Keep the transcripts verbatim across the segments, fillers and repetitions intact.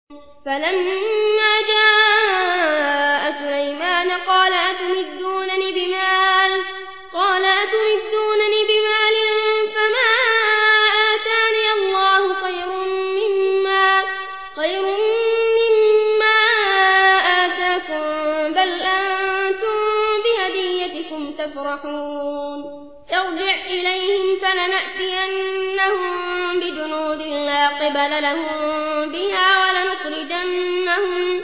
فلما جاء سليمان قال أتمدونني بمال قال أتمدونني بمال فما آتاني الله خير مما خير مما آتاكم بل أنتم بهديتكم تفرحون ارجع إليهم فلنأتينهم بجنود لا قبل لهم بها ولنخرجنهم,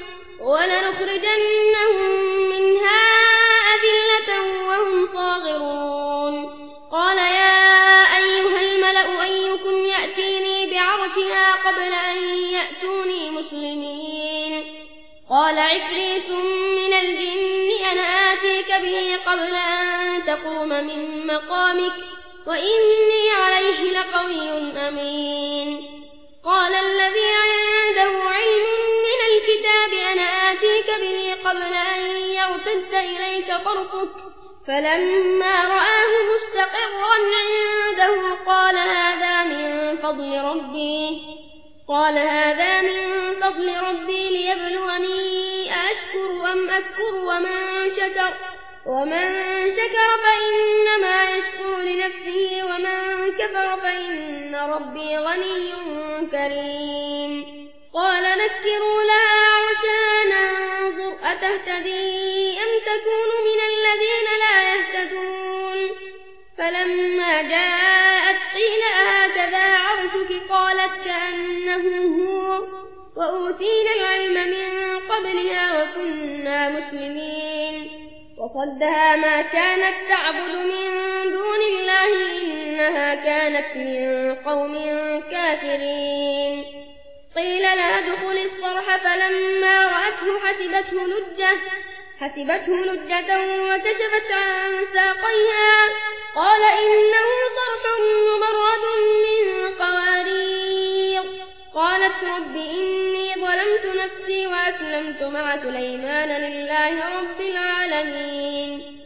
ولنخرجنهم منها أذلة وهم صاغرون قال يا أيها الملأ أيكم يأتيني بعرشها قبل أن يأتوني مسلمين قال عفريت من الجن أنا آتيك به قبل أن تقوم من مقامك وإني عليه لقوي أمين قال الذي عنده علم من الكتاب أنا آتيك به قبل أن يرتد إليك طرفك فلما رآه مستقرا عنده قال هذا من فضل ربي قال هذا من فضل ربي ليبلوني أشكر أم أكفر ومن شكر ومن شكر فإنما يشكر لنفسه ومن كفر فإن ربي غني كريم قال نكروا لها عرشها ننظر أتهتدي أم تكون من الذين لا يهتدون فلما جاءت قيل أهكذا عرشك قالت كأنه هو وأوتينا العلم من قبلها وكنا مسلمين وصدها ما كانت تعبد من دون الله إنها كانت من قوم كافرين قيل لها ادخل الصرح فلما رأته حسبته لجة حسبته لجة وكشفت عن ساقيها قال إنه صرح ممرد من قوارير قالت رب إني ظلمت نفسي وأسلمت مع سليمان لله رب العالمين